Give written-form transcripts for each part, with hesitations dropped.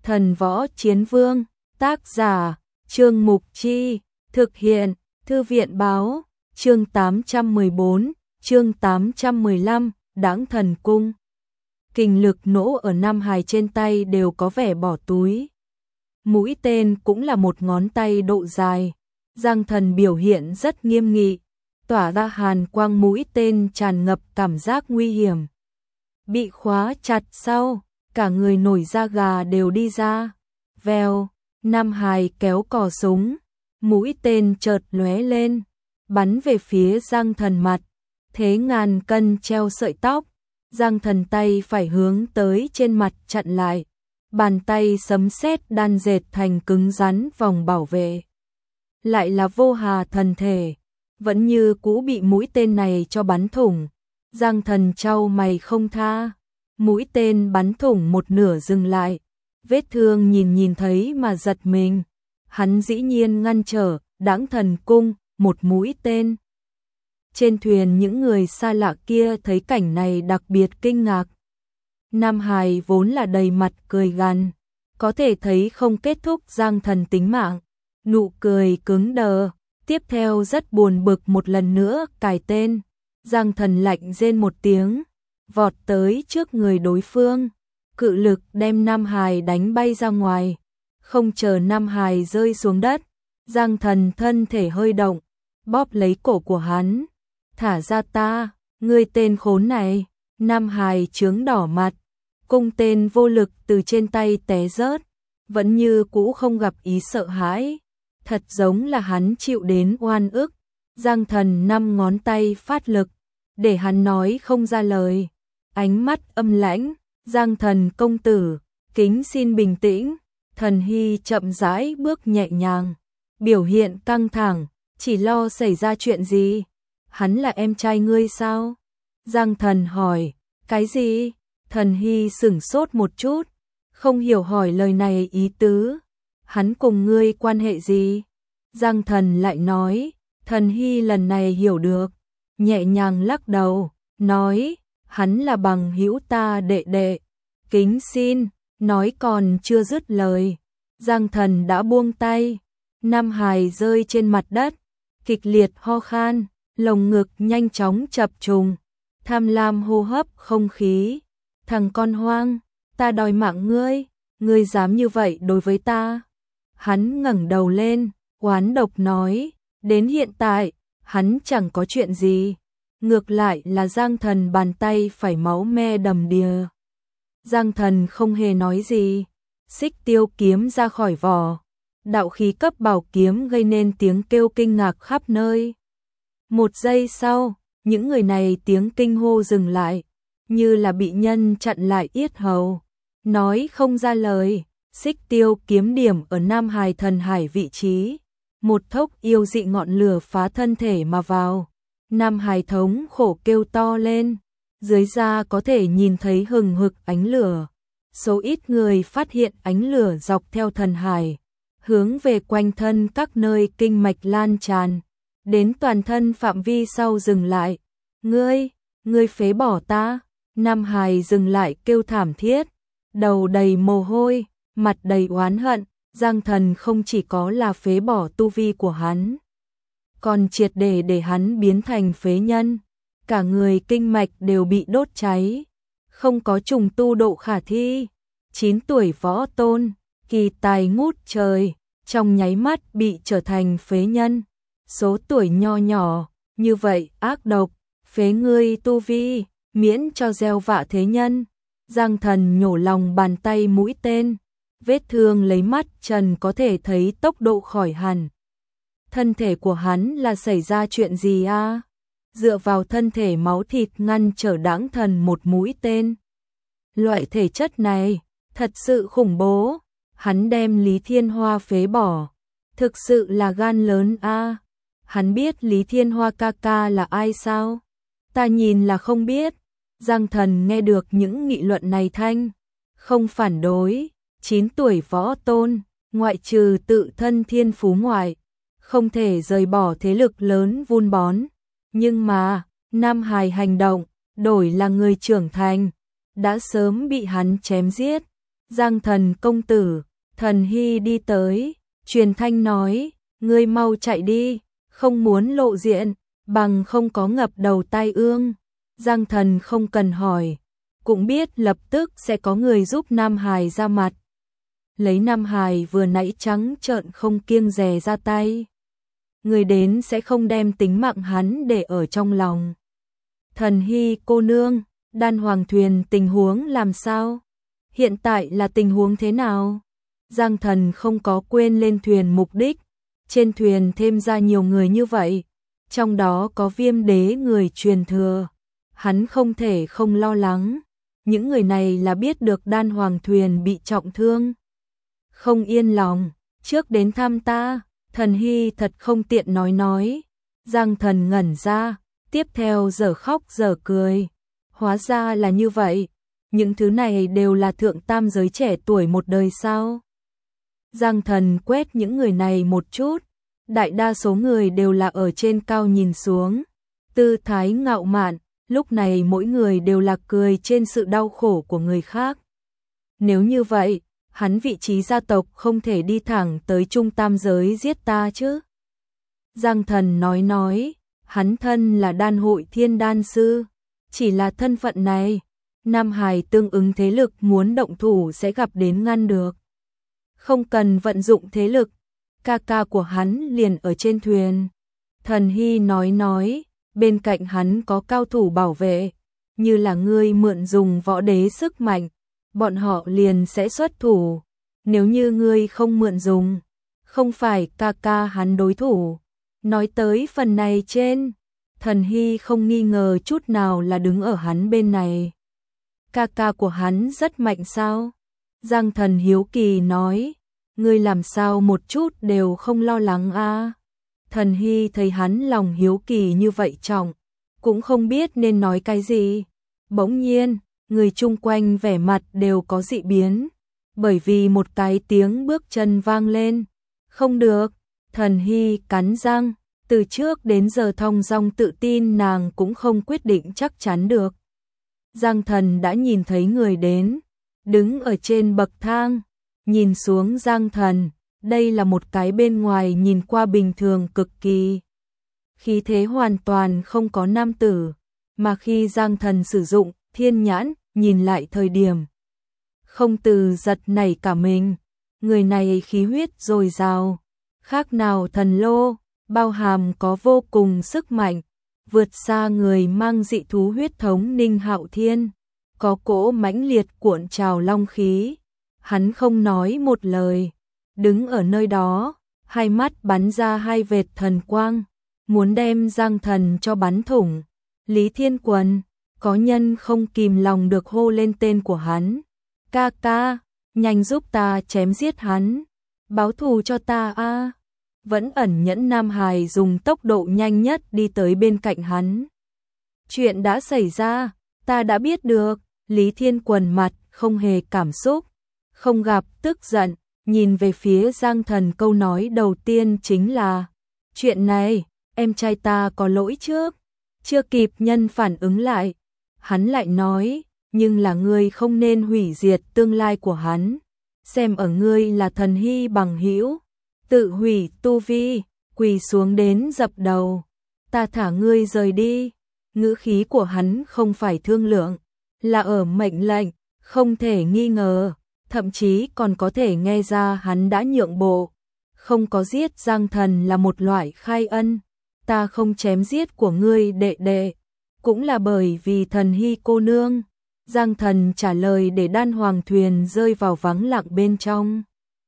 Thần Võ Chiến Vương, tác giả, Trương Mục Chi, thực hiện, Thư viện báo, chương 814, chương 815, Đãng Thần Cung. Kình lực nỗ ở Nam Hải trên tay đều có vẻ bỏ túi. Mũi tên cũng là một ngón tay độ dài. Giang Thần biểu hiện rất nghiêm nghị, tỏa ra hàn quang mũi tên tràn ngập cảm giác nguy hiểm. Bị khóa chặt sau, cả người nổi da gà đều đi ra. Vèo, Nam Hải kéo cò súng, mũi tên chợt lóe lên, bắn về phía Giang Thần mặt. Thế ngàn cân treo sợi tóc, Giang Thần tay phải hướng tới trên mặt chặn lại. Bàn tay sấm sét đan dệt thành cứng rắn vòng bảo vệ. Lại là vô hà thần thể, vẫn như cũ bị mũi tên này cho bắn thủng. Giang Thần chau mày không tha, mũi tên bắn thủng một nửa dừng lại. Vết thương nhìn thấy mà giật mình. Hắn dĩ nhiên ngăn trở Đãng Thần Cung một mũi tên. Trên thuyền những người xa lạ kia thấy cảnh này đặc biệt kinh ngạc. Nam Hải vốn là đầy mặt cười gằn, có thể thấy không kết thúc Giang Thần tính mạng. Nụ cười cứng đờ, tiếp theo rất buồn bực một lần nữa cài tên. Giang Thần lạnh rên một tiếng, vọt tới trước người đối phương, cự lực đem Nam Hải đánh bay ra ngoài. Không chờ Nam Hải rơi xuống đất, Giang Thần thân thể hơi động, bóp lấy cổ của hắn. Thả ra ta, ngươi tên khốn này. Nam Hải chướng đỏ mặt, cung tên vô lực từ trên tay té rớt, vẫn như cũ không gặp ý sợ hãi. Thật giống là hắn chịu đến oan ức. Giang Thần 5 ngón tay phát lực, để hắn nói không ra lời. Ánh mắt âm lãnh, Giang Thần công tử, kính xin bình tĩnh. Thần Hy chậm rãi bước nhẹ nhàng, biểu hiện căng thẳng, chỉ lo xảy ra chuyện gì. Hắn là em trai ngươi sao? Giang Thần hỏi, cái gì? Thần Hy sửng sốt một chút, không hiểu hỏi lời này ý tứ. Hắn cùng ngươi quan hệ gì? Giang Thần lại nói, Thần Hy lần này hiểu được, nhẹ nhàng lắc đầu, nói, hắn là bằng hữu ta đệ đệ. Kính xin, nói còn chưa dứt lời, Giang Thần đã buông tay. Nam Hải rơi trên mặt đất, kịch liệt ho khan, lồng ngực nhanh chóng chập trùng, tham lam hô hấp không khí. Thằng con hoang, ta đòi mạng ngươi, ngươi dám như vậy đối với ta. Hắn ngẩng đầu lên, oán độc nói, đến hiện tại, hắn chẳng có chuyện gì. Ngược lại là Giang Thần bàn tay phải máu me đầm đìa. Giang Thần không hề nói gì, xích tiêu kiếm ra khỏi vỏ. Đạo khí cấp bảo kiếm gây nên tiếng kêu kinh ngạc khắp nơi. Một giây sau, những người này tiếng kinh hô dừng lại, như là bị nhân chặn lại yết hầu. Nói không ra lời, xích tiêu kiếm điểm ở Nam Hải thần hải vị trí. Một thốc yêu dị ngọn lửa phá thân thể mà vào. Nam Hải thống khổ kêu to lên, dưới da có thể nhìn thấy hừng hực ánh lửa. Số ít người phát hiện ánh lửa dọc theo thần hải, hướng về quanh thân các nơi kinh mạch lan tràn, đến toàn thân phạm vi sau dừng lại. Ngươi phế bỏ ta. Nam Hải dừng lại kêu thảm thiết, đầu đầy mồ hôi, mặt đầy oán hận. Giang Thần không chỉ có là phế bỏ tu vi của hắn, còn triệt để hắn biến thành phế nhân. Cả người kinh mạch đều bị đốt cháy, không có trùng tu độ khả thi. 9 tuổi võ tôn, kỳ tài ngút trời, trong nháy mắt bị trở thành phế nhân. Số tuổi nho nhỏ, như vậy ác độc, phế ngươi tu vi, miễn cho gieo vạ thế nhân. Giang Thần nhổ lòng bàn tay mũi tên, vết thương lấy mắt trần có thể thấy tốc độ khỏi hẳn. Thân thể của hắn là xảy ra chuyện gì a? Dựa vào thân thể máu thịt ngăn trở Đãng Thần một mũi tên. Loại thể chất này, thật sự khủng bố. Hắn đem Lý Thiên Hoa phế bỏ, thực sự là gan lớn a. Hắn biết Lý Thiên Hoa ca ca là ai sao? Ta nhìn là không biết. Giang Thần nghe được những nghị luận này thanh không phản đối. 9 tuổi võ tôn, ngoại trừ tự thân thiên phú ngoại, không thể rời bỏ thế lực lớn vun bón. Nhưng mà, Nam Hải hành động, đổi là người trưởng thành, đã sớm bị hắn chém giết. Giang Thần công tử, Thần Hy đi tới, truyền thanh nói, ngươi mau chạy đi, không muốn lộ diện, bằng không có ngập đầu tai ương. Giang Thần không cần hỏi, cũng biết lập tức sẽ có người giúp Nam Hải ra mặt. Lấy Nam Hải vừa nãy trắng trợn không kiêng dè ra tay. Người đến sẽ không đem tính mạng hắn để ở trong lòng. Thần Hy cô nương, Đan Hoàng thuyền tình huống làm sao? Hiện tại là tình huống thế nào? Giang Thần không có quên lên thuyền mục đích. Trên thuyền thêm ra nhiều người như vậy, trong đó có Viêm đế người truyền thừa. Hắn không thể không lo lắng. Những người này là biết được Đan Hoàng thuyền bị trọng thương. Không yên lòng, trước đến thăm ta. Thần Hy thật không tiện nói. Giang Thần ngẩn ra, tiếp theo dở khóc dở cười. Hóa ra là như vậy, những thứ này đều là thượng tam giới trẻ tuổi một đời sao? Giang Thần quét những người này một chút, đại đa số người đều là ở trên cao nhìn xuống, tư thái ngạo mạn, lúc này mỗi người đều là cười trên sự đau khổ của người khác. Nếu như vậy, hắn vị trí gia tộc không thể đi thẳng tới trung tam giới giết ta chứ? Giang Thần nói, hắn thân là đan hội thiên đan sư, chỉ là thân phận này, Nam Hải tương ứng thế lực muốn động thủ sẽ gặp đến ngăn được. Không cần vận dụng thế lực, ca ca của hắn liền ở trên thuyền. Thần Hy nói, bên cạnh hắn có cao thủ bảo vệ, như là ngươi mượn dùng võ đế sức mạnh, bọn họ liền sẽ xuất thủ. Nếu như ngươi không mượn dùng, không phải ca ca hắn đối thủ. Nói tới phần này trên, Thần Hy không nghi ngờ chút nào là đứng ở hắn bên này. Ca ca của hắn rất mạnh sao? Giang Thần hiếu kỳ nói, ngươi làm sao một chút đều không lo lắng a? Thần Hy thấy hắn lòng hiếu kỳ như vậy trọng, cũng không biết nên nói cái gì. Bỗng nhiên, người chung quanh vẻ mặt đều có dị biến, bởi vì một cái tiếng bước chân vang lên. Không được, Thần Hy cắn răng, từ trước đến giờ thong dong tự tin nàng cũng không quyết định chắc chắn được. Giang Thần đã nhìn thấy người đến, đứng ở trên bậc thang, nhìn xuống Giang Thần, đây là một cái bên ngoài nhìn qua bình thường cực kỳ. Khí thế hoàn toàn không có nam tử, mà khi Giang Thần sử dụng thiên nhãn, nhìn lại thời điểm. Không từ giật nảy cả mình, người này khí huyết dồi dào, khác nào thần lô, bao hàm có vô cùng sức mạnh, vượt xa người mang dị thú huyết thống Ninh Hạo Thiên, có cỗ mãnh liệt cuộn trào long khí. Hắn không nói một lời, đứng ở nơi đó, hai mắt bắn ra hai vệt thần quang, muốn đem Giang Thần cho bắn thủng. Lý Thiên Quần, có nhân không kìm lòng được hô lên tên của hắn. Ca ca, nhanh giúp ta chém giết hắn, báo thù cho ta a. Vẫn ẩn nhẫn Nam Hải dùng tốc độ nhanh nhất đi tới bên cạnh hắn. Chuyện đã xảy ra, ta đã biết được. Lý Thiên Quần mặt không hề cảm xúc, không gặp tức giận, nhìn về phía Giang Thần, câu nói đầu tiên chính là: chuyện này, em trai ta có lỗi trước. Chưa kịp nhân phản ứng lại, hắn lại nói, nhưng là ngươi không nên hủy diệt tương lai của hắn. Xem ở ngươi là Thần Hy bằng hữu, tự hủy tu vi, quỳ xuống đến dập đầu. Ta thả ngươi rời đi. Ngữ khí của hắn không phải thương lượng, là ở mệnh lệnh, không thể nghi ngờ, thậm chí còn có thể nghe ra hắn đã nhượng bộ. Không có giết Giang Thần là một loại khai ân. Ta không chém giết của ngươi đệ đệ, cũng là bởi vì Thần Hy cô nương. Giang Thần trả lời để Đan Hoàng thuyền rơi vào vắng lặng bên trong.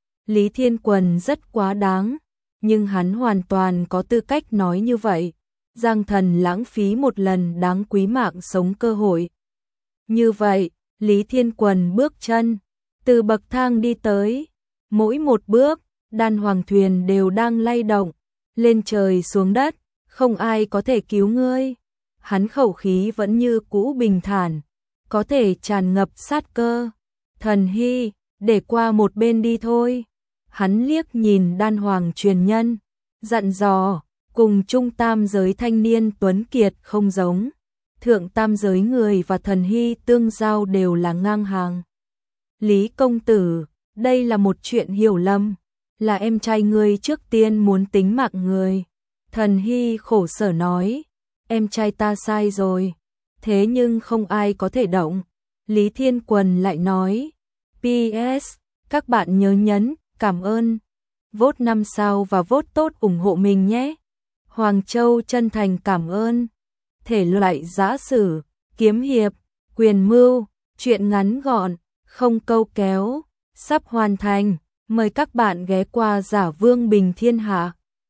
Lý Thiên Quần rất quá đáng, nhưng hắn hoàn toàn có tư cách nói như vậy. Giang Thần lãng phí một lần đáng quý mạng sống cơ hội. Như vậy, Lý Thiên Quần bước chân từ bậc thang đi tới, mỗi một bước, Đan Hoàng thuyền đều đang lay động, lên trời xuống đất, không ai có thể cứu ngươi. Hắn khẩu khí vẫn như cũ bình thản, có thể tràn ngập sát cơ. Thần Hy, để qua một bên đi thôi. Hắn liếc nhìn Đan Hoàng truyền nhân, dặn dò, cùng trung tam giới thanh niên tuấn kiệt không giống. Thượng tam giới người và Thần Hy tương giao đều là ngang hàng. Lý công tử, đây là một chuyện hiểu lầm, là em trai ngươi trước tiên muốn tính mạng người. Thần Hy khổ sở nói, em trai ta sai rồi, thế nhưng không ai có thể động. Lý Thiên Quần lại nói, PS, các bạn nhớ nhấn, cảm ơn, vote 5 sao và vote tốt ủng hộ mình nhé. Hoàng Châu chân thành cảm ơn. Thể loại giã sử, kiếm hiệp, quyền mưu, truyện ngắn gọn, không câu kéo, sắp hoàn thành. Mời các bạn ghé qua Giả Vương Bình Thiên Hạ.